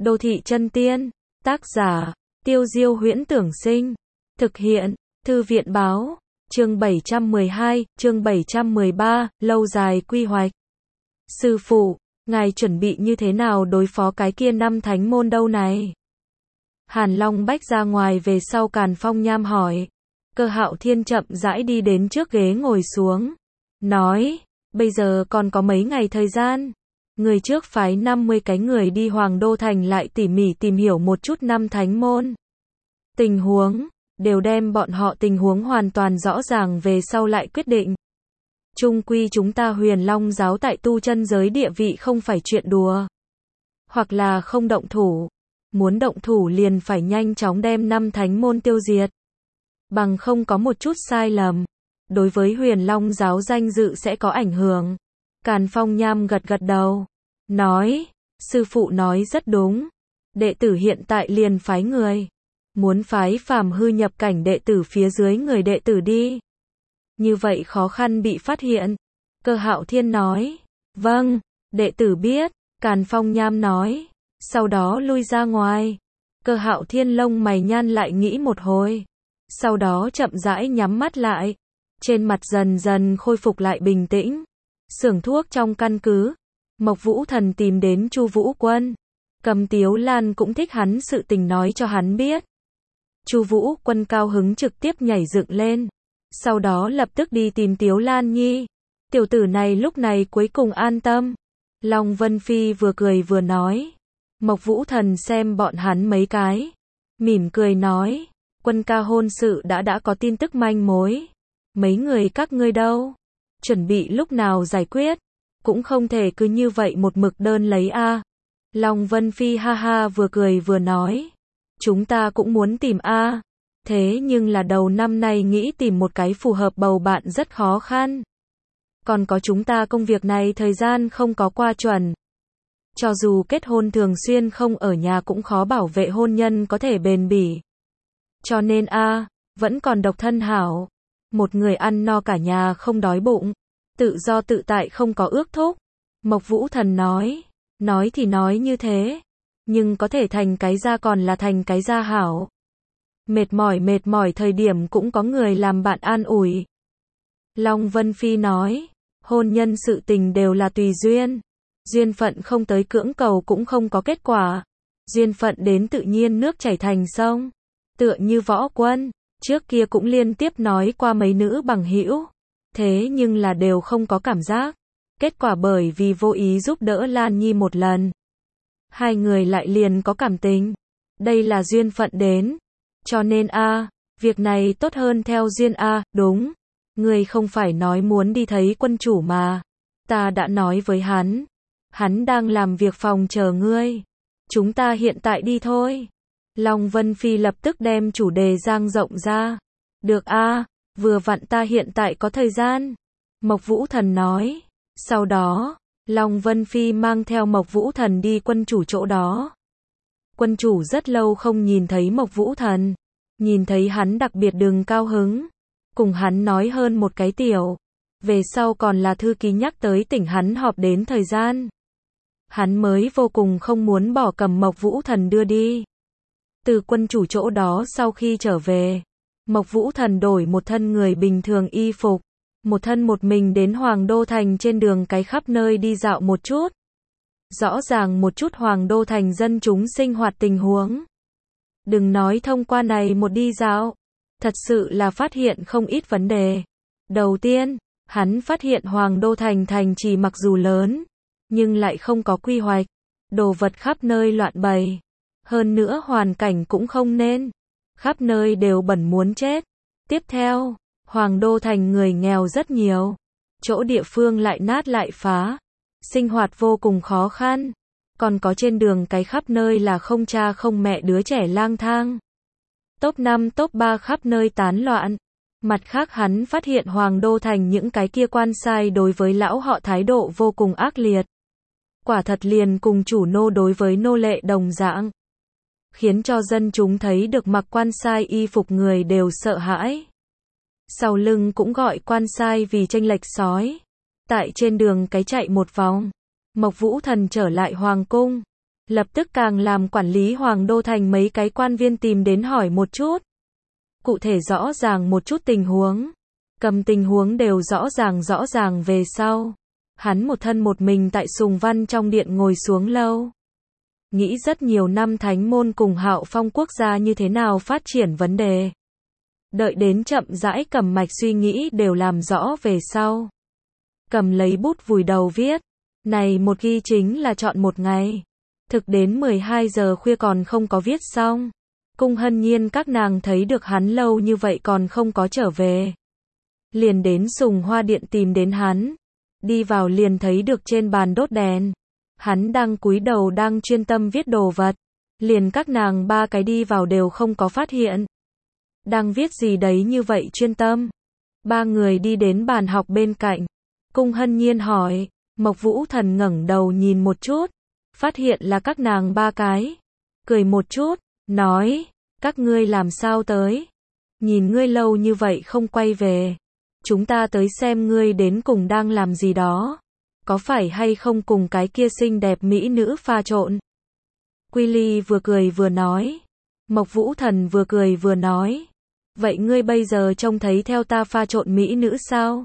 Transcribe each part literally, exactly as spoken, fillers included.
Đô thị chân tiên. Tác giả, Tiêu Diêu Huyễn Tưởng Sinh. Thực hiện, Thư viện Báo. Chương bảy trăm mười hai, chương bảy trăm mười ba, lâu dài quy hoạch. Sư phụ, ngài chuẩn bị như thế nào đối phó cái kia năm thánh môn đâu này? Hàn Long Bách ra ngoài về sau Càn Phong Nham hỏi. Cơ Hạo Thiên chậm rãi đi đến trước ghế ngồi xuống. Nói, bây giờ còn có mấy ngày thời gian. Người trước phái năm mươi cái người đi Hoàng Đô Thành lại tỉ mỉ tìm hiểu một chút năm thánh môn. Tình huống, đều đem bọn họ tình huống hoàn toàn rõ ràng về sau lại quyết định. Chung quy chúng ta Huyền Long giáo tại tu chân giới địa vị không phải chuyện đùa. Hoặc là không động thủ. Muốn động thủ liền phải nhanh chóng đem năm thánh môn tiêu diệt. Bằng không có một chút sai lầm. Đối với Huyền Long giáo danh dự sẽ có ảnh hưởng. Càn Phong Nham gật gật đầu. Nói, sư phụ nói rất đúng. Đệ tử hiện tại liền phái người. Muốn phái phàm hư nhập cảnh đệ tử phía dưới người đệ tử đi. Như vậy khó khăn bị phát hiện. Cơ Hạo Thiên nói. Vâng, đệ tử biết. Càn Phong Nham nói. Sau đó lui ra ngoài. Cơ Hạo Thiên lông mày nhăn lại nghĩ một hồi. Sau đó chậm rãi nhắm mắt lại. Trên mặt dần dần khôi phục lại bình tĩnh. Xưởng thuốc trong căn cứ. Mộc Vũ Thần tìm đến Chu Vũ Quân. Cầm Tiếu Lan cũng thích hắn sự tình nói cho hắn biết. Chu Vũ Quân cao hứng trực tiếp nhảy dựng lên. Sau đó lập tức đi tìm Tiếu Lan Nhi. Tiểu tử này lúc này cuối cùng an tâm. Long Vân Phi vừa cười vừa nói. Mộc Vũ Thần xem bọn hắn mấy cái. Mỉm cười nói. Quân ca hôn sự đã đã có tin tức manh mối. Mấy người các ngươi đâu? Chuẩn bị lúc nào giải quyết? Cũng không thể cứ như vậy một mực đơn lấy a. À. Long Vân Phi ha ha vừa cười vừa nói. Chúng ta cũng muốn tìm a. À. Thế nhưng là đầu năm nay nghĩ tìm một cái phù hợp bầu bạn rất khó khăn. Còn có chúng ta công việc này thời gian không có qua chuẩn. Cho dù kết hôn thường xuyên không ở nhà cũng khó bảo vệ hôn nhân có thể bền bỉ. Cho nên a, à, vẫn còn độc thân hảo. Một người ăn no cả nhà không đói bụng. Tự do tự tại không có ước thúc. Mộc Vũ Thần nói. Nói thì nói như thế. Nhưng có thể thành cái ra còn là thành cái ra hảo. Mệt mỏi mệt mỏi thời điểm cũng có người làm bạn an ủi. Long Vân Phi nói. Hôn nhân sự tình đều là tùy duyên. Duyên phận không tới cưỡng cầu cũng không có kết quả. Duyên phận đến tự nhiên nước chảy thành sông. Tựa như Võ Quân. Trước kia cũng liên tiếp nói qua mấy nữ bằng hữu. Thế nhưng là đều không có cảm giác. Kết quả bởi vì vô ý giúp đỡ Lan Nhi một lần. Hai người lại liền có cảm tình. Đây là duyên phận đến. Cho nên a, à, việc này tốt hơn theo duyên a, à, đúng. Ngươi không phải nói muốn đi thấy quân chủ mà. Ta đã nói với hắn. Hắn đang làm việc phòng chờ ngươi. Chúng ta hiện tại đi thôi. Long Vân Phi lập tức đem chủ đề giang rộng ra. Được a, à, vừa vặn ta hiện tại có thời gian. Mộc Vũ Thần nói. Sau đó, Long Vân Phi mang theo Mộc Vũ Thần đi quân chủ chỗ đó. Quân chủ rất lâu không nhìn thấy Mộc Vũ Thần. Nhìn thấy hắn đặc biệt đừng cao hứng. Cùng hắn nói hơn một cái tiểu. Về sau còn là thư ký nhắc tới tỉnh hắn họp đến thời gian. Hắn mới vô cùng không muốn bỏ cầm Mộc Vũ Thần đưa đi. Từ quân chủ chỗ đó sau khi trở về. Mộc Vũ Thần đổi một thân người bình thường y phục. Một thân một mình đến Hoàng Đô Thành trên đường cái khắp nơi đi dạo một chút. Rõ ràng một chút Hoàng Đô Thành dân chúng sinh hoạt tình huống. Đừng nói thông qua này một đi dạo. Thật sự là phát hiện không ít vấn đề. Đầu tiên, hắn phát hiện Hoàng Đô Thành thành trì mặc dù lớn, nhưng lại không có quy hoạch. Đồ vật khắp nơi loạn bày. Hơn nữa hoàn cảnh cũng không nên. Khắp nơi đều bẩn muốn chết. Tiếp theo, Hoàng Đô Thành người nghèo rất nhiều. Chỗ địa phương lại nát lại phá. Sinh hoạt vô cùng khó khăn. Còn có trên đường cái khắp nơi là không cha không mẹ đứa trẻ lang thang. Top năm top ba khắp nơi tán loạn. Mặt khác hắn phát hiện Hoàng Đô Thành những cái kia quan sai đối với lão họ thái độ vô cùng ác liệt. Quả thật liền cùng chủ nô đối với nô lệ đồng dạng. Khiến cho dân chúng thấy được mặc quan sai y phục người đều sợ hãi. Sau lưng cũng gọi quan sai vì chênh lệch sói. Tại trên đường cái chạy một vòng. Mộc Vũ Thần trở lại Hoàng Cung. Lập tức càng làm quản lý Hoàng Đô Thành mấy cái quan viên tìm đến hỏi một chút. Cụ thể rõ ràng một chút tình huống. Cầm tình huống đều rõ ràng rõ ràng về sau. Hắn một thân một mình tại Sùng Văn trong điện ngồi xuống lâu. Nghĩ rất nhiều năm Thánh Môn cùng Hạo Phong quốc gia như thế nào phát triển vấn đề. Đợi đến chậm rãi cầm mạch suy nghĩ đều làm rõ về sau. Cầm lấy bút vùi đầu viết. Này một ghi chính là chọn một ngày. Thực đến mười hai giờ khuya còn không có viết xong. Cung Hân Nhiên các nàng thấy được hắn lâu như vậy còn không có trở về. Liền đến Sùng Hoa Điện tìm đến hắn. Đi vào liền thấy được trên bàn đốt đèn. Hắn đang cúi đầu đang chuyên tâm viết đồ vật. Liền các nàng ba cái đi vào đều không có phát hiện. Đang viết gì đấy như vậy chuyên tâm. Ba người đi đến bàn học bên cạnh. Cung Hân Nhiên hỏi. Mộc Vũ Thần ngẩng đầu nhìn một chút. Phát hiện là các nàng ba cái. Cười một chút. Nói. Các ngươi làm sao tới. Nhìn ngươi lâu như vậy không quay về. Chúng ta tới xem ngươi đến cùng đang làm gì đó. Có phải hay không cùng cái kia xinh đẹp mỹ nữ pha trộn. Quy Ly vừa cười vừa nói. Mộc Vũ Thần vừa cười vừa nói. Vậy ngươi bây giờ trông thấy theo ta pha trộn mỹ nữ sao?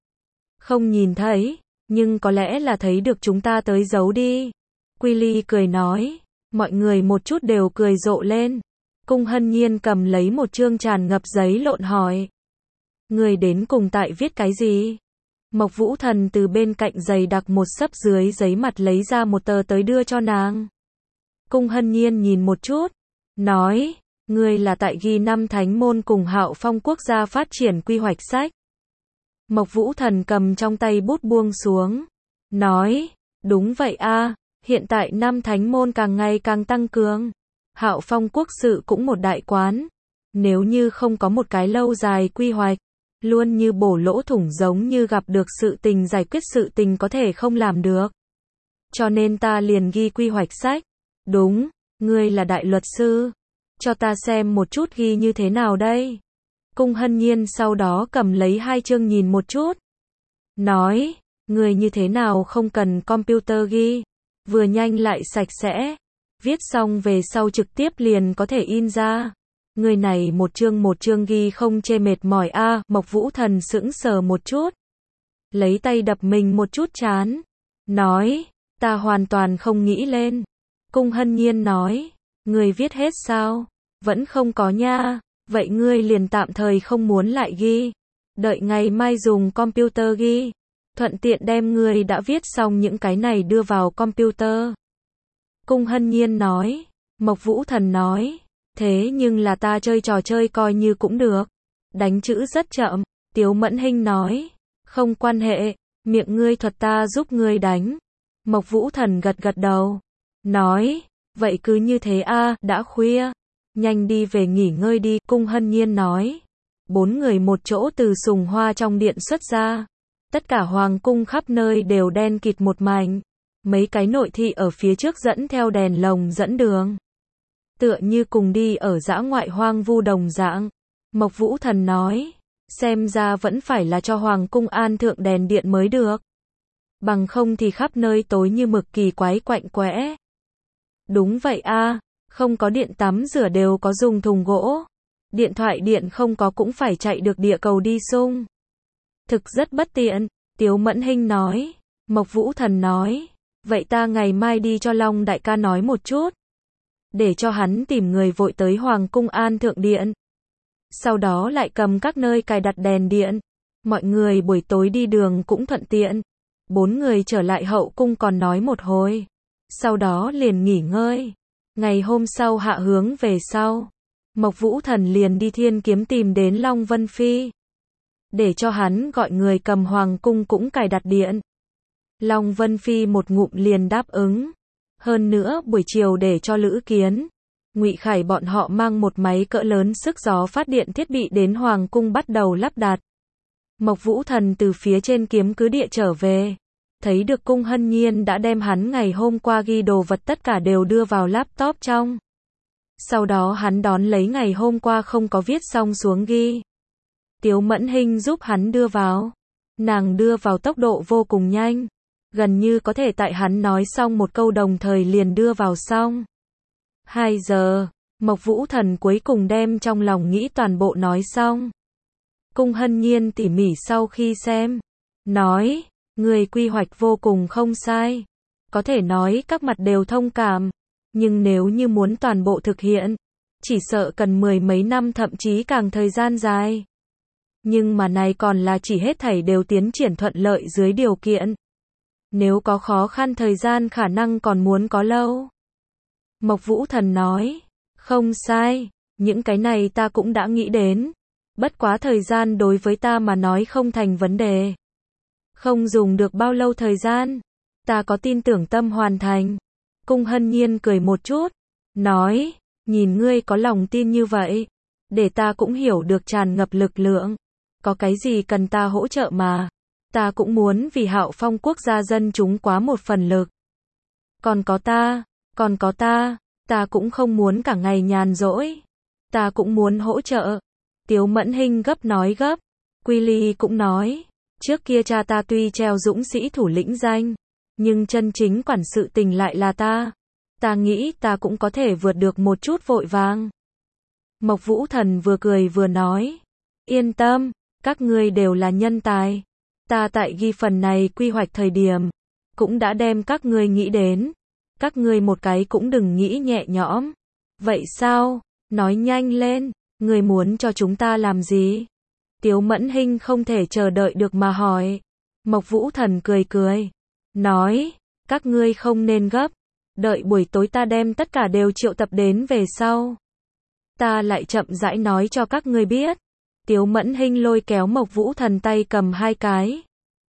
Không nhìn thấy, nhưng có lẽ là thấy được chúng ta tới giấu đi. Quy Ly cười nói. Mọi người một chút đều cười rộ lên. Cung Hân Nhiên cầm lấy một chương tràn ngập giấy lộn hỏi. Người đến cùng tại viết cái gì? Mộc Vũ Thần từ bên cạnh giày đặt một sấp dưới giấy mặt lấy ra một tờ tới đưa cho nàng. Cung Hân Nhiên nhìn một chút. Nói. Người là tại ghi năm Thánh Môn cùng Hạo Phong quốc gia phát triển quy hoạch sách. Mộc Vũ Thần cầm trong tay bút buông xuống. Nói. Đúng vậy a, hiện tại năm Thánh Môn càng ngày càng tăng cường. Hạo Phong quốc sự cũng một đại quán. Nếu như không có một cái lâu dài quy hoạch, luôn như bổ lỗ thủng giống như gặp được sự tình giải quyết sự tình có thể không làm được. Cho nên ta liền ghi quy hoạch sách. Đúng, ngươi là đại luật sư. Cho ta xem một chút ghi như thế nào đây. Cung Hân Nhiên sau đó cầm lấy hai chương nhìn một chút. Nói, ngươi như thế nào không cần computer ghi. Vừa nhanh lại sạch sẽ. Viết xong về sau trực tiếp liền có thể in ra. Người này một chương một chương ghi không chê mệt mỏi a. À, Mộc Vũ Thần sững sờ một chút. Lấy tay đập mình một chút chán. Nói, ta hoàn toàn không nghĩ lên. Cung Hân Nhiên nói, người viết hết sao? Vẫn không có nha. Vậy ngươi liền tạm thời không muốn lại ghi. Đợi ngày mai dùng computer ghi. Thuận tiện đem ngươi đã viết xong những cái này đưa vào computer. Cung Hân Nhiên nói. Mộc Vũ Thần nói. Thế nhưng là ta chơi trò chơi coi như cũng được. Đánh chữ rất chậm. Tiếu Mẫn Hinh nói. Không quan hệ. Miệng ngươi thuật ta giúp ngươi đánh. Mộc Vũ Thần gật gật đầu. Nói. Vậy cứ như thế a, à, đã khuya. Nhanh đi về nghỉ ngơi đi. Cung Hân Nhiên nói. Bốn người một chỗ từ Sùng Hoa trong điện xuất ra. Tất cả hoàng cung khắp nơi đều đen kịt một mảnh. Mấy cái nội thị ở phía trước dẫn theo đèn lồng dẫn đường. Tựa như cùng đi ở dã ngoại hoang vu đồng dạng. Mộc Vũ Thần nói. Xem ra vẫn phải là cho hoàng cung an thượng đèn điện mới được. Bằng không thì khắp nơi tối như mực kỳ quái quạnh quẽ. Đúng vậy a, à, không có điện tắm rửa đều có dùng thùng gỗ. Điện thoại điện không có cũng phải chạy được địa cầu đi xung. Thực rất bất tiện, Tiếu Mẫn Hinh nói. Mộc Vũ Thần nói. Vậy ta ngày mai đi cho Long đại ca nói một chút. Để cho hắn tìm người vội tới Hoàng cung an thượng điện. Sau đó lại cầm các nơi cài đặt đèn điện. Mọi người buổi tối đi đường cũng thuận tiện. Bốn người trở lại hậu cung còn nói một hồi. Sau đó liền nghỉ ngơi. Ngày hôm sau hạ hướng về sau. Mộc Vũ Thần liền đi Thiên Kiếm tìm đến Long Vân Phi. Để cho hắn gọi người cầm hoàng cung cũng cài đặt điện. Long Vân Phi một ngụm liền đáp ứng. Hơn nữa buổi chiều để cho Lữ Kiến, Ngụy Khải bọn họ mang một máy cỡ lớn sức gió phát điện thiết bị đến hoàng cung bắt đầu lắp đặt. Mộc Vũ Thần từ phía trên kiếm cứ địa trở về. Thấy được Cung Hân Nhiên đã đem hắn ngày hôm qua ghi đồ vật tất cả đều đưa vào laptop trong. Sau đó hắn đón lấy ngày hôm qua không có viết xong xuống ghi. Tiếu Mẫn Hinh giúp hắn đưa vào. Nàng đưa vào tốc độ vô cùng nhanh. gần như có thể tại hắn nói xong một câu đồng thời liền đưa vào xong. Hai giờ, Mộc Vũ Thần cuối cùng đem trong lòng nghĩ toàn bộ nói xong. Cung Hân Nhiên tỉ mỉ sau khi xem, nói, người quy hoạch vô cùng không sai. Có thể nói các mặt đều thông cảm, nhưng nếu như muốn toàn bộ thực hiện, chỉ sợ cần mười mấy năm thậm chí càng thời gian dài. Nhưng mà này còn là chỉ hết thảy đều tiến triển thuận lợi dưới điều kiện. Nếu có khó khăn thời gian khả năng còn muốn có lâu. Mộc Vũ Thần nói, không sai, những cái này ta cũng đã nghĩ đến. Bất quá thời gian đối với ta mà nói không thành vấn đề. Không dùng được bao lâu thời gian, ta có tin tưởng tâm hoàn thành. Cung Hân Nhiên cười một chút, nói, nhìn ngươi có lòng tin như vậy, để ta cũng hiểu được tràn ngập lực lượng. Có cái gì cần ta hỗ trợ mà, ta cũng muốn vì Hạo Phong quốc gia dân chúng quá một phần lực. Còn có ta, còn có ta, ta cũng không muốn cả ngày nhàn rỗi. Ta cũng muốn hỗ trợ. Tiếu Mẫn Hinh gấp nói gấp. Quy Ly cũng nói, trước kia cha ta tuy treo dũng sĩ thủ lĩnh danh, nhưng chân chính quản sự tình lại là ta. Ta nghĩ ta cũng có thể vượt được một chút vội vàng. Mộc Vũ Thần vừa cười vừa nói, yên tâm, các ngươi đều là nhân tài. Ta tại ghi phần này quy hoạch thời điểm, cũng đã đem các ngươi nghĩ đến. Các ngươi một cái cũng đừng nghĩ nhẹ nhõm. Vậy sao? Nói nhanh lên, ngươi muốn cho chúng ta làm gì? Tiếu Mẫn Hinh không thể chờ đợi được mà hỏi. Mộc Vũ Thần cười cười, nói, các ngươi không nên gấp, đợi buổi tối ta đem tất cả đều triệu tập đến về sau. Ta lại chậm rãi nói cho các ngươi biết. Tiếu Mẫn Hinh lôi kéo Mộc Vũ Thần tay cầm hai cái.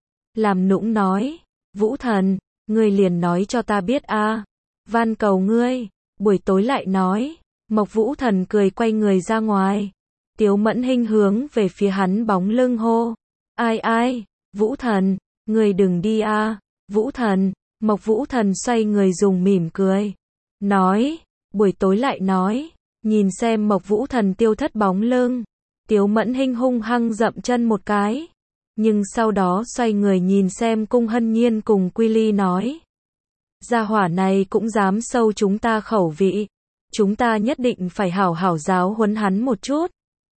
Làm nũng nói, Vũ Thần, ngươi liền nói cho ta biết a, van cầu ngươi, buổi tối lại nói. Mộc Vũ Thần cười quay người ra ngoài. Tiếu Mẫn Hinh hướng về phía hắn bóng lưng hô, ai ai, Vũ Thần, ngươi đừng đi a, Vũ Thần. Mộc Vũ Thần xoay người dùng mỉm cười, nói, buổi tối lại nói. Nhìn xem Mộc Vũ Thần tiêu thất bóng lưng, Tiếu Mẫn Hinh hung hăng dậm chân một cái, nhưng sau đó xoay người nhìn xem Cung Hân Nhiên cùng Quy Ly nói, gia hỏa này cũng dám sâu chúng ta khẩu vị, chúng ta nhất định phải hảo hảo giáo huấn hắn một chút.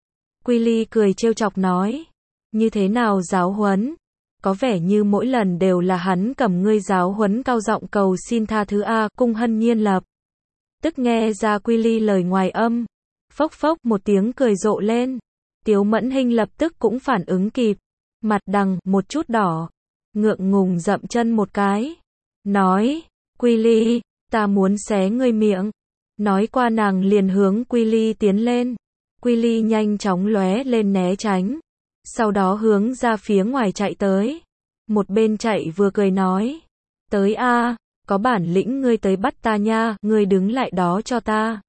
Quy Ly cười trêu chọc nói, như thế nào giáo huấn? Có vẻ như mỗi lần đều là hắn cầm ngươi giáo huấn, cao giọng cầu xin tha thứ a. Cung Hân Nhiên lập tức nghe ra Quy Ly lời ngoài âm, phốc phốc một tiếng cười rộ lên. Tiếu Mẫn Hinh lập tức cũng phản ứng kịp, mặt đằng một chút đỏ, ngượng ngùng dậm chân một cái, nói, Quy Ly, ta muốn xé ngươi miệng. Nói qua nàng liền hướng Quy Ly tiến lên. Quy Ly nhanh chóng lóe lên né tránh, sau đó hướng ra phía ngoài chạy tới. Một bên chạy vừa cười nói, tới a, có bản lĩnh ngươi tới bắt ta nha, ngươi đứng lại đó cho ta.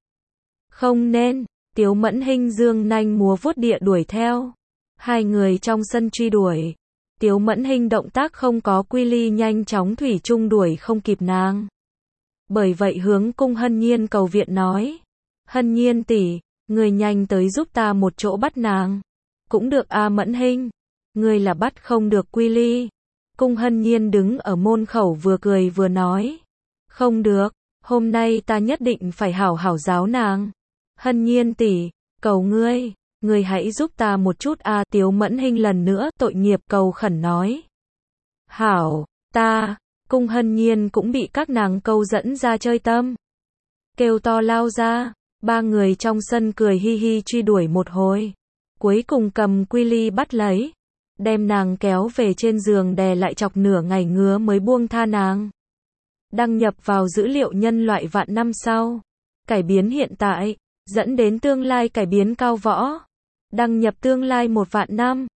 Không nên. Tiếu Mẫn Hinh dương nanh múa vuốt địa đuổi theo. Hai người trong sân truy đuổi. Tiếu Mẫn Hinh động tác không có Quy Ly nhanh chóng thủy chung đuổi không kịp nàng. Bởi vậy hướng Cung Hân Nhiên cầu viện nói, Hân Nhiên tỷ, ngươi nhanh tới giúp ta một chỗ bắt nàng. Cũng được a Mẫn Hinh, ngươi là bắt không được Quy Ly. Cung Hân Nhiên đứng ở môn khẩu vừa cười vừa nói, không được, hôm nay ta nhất định phải hảo hảo giáo nàng. Hân Nhiên tỷ, cầu ngươi, ngươi hãy giúp ta một chút a. Tiếu Mẫn Hinh lần nữa tội nghiệp cầu khẩn nói, hảo, ta. Cung Hân Nhiên cũng bị các nàng câu dẫn ra chơi tâm, kêu to lao ra. Ba người trong sân cười hi hi truy đuổi một hồi, cuối cùng cầm Quy Ly bắt lấy, đem nàng kéo về trên giường đè lại chọc nửa ngày ngứa mới buông tha nàng. Đăng nhập vào dữ liệu nhân loại vạn năm sau, cải biến hiện tại, dẫn đến tương lai cải biến cao võ. Đăng nhập tương lai một vạn năm.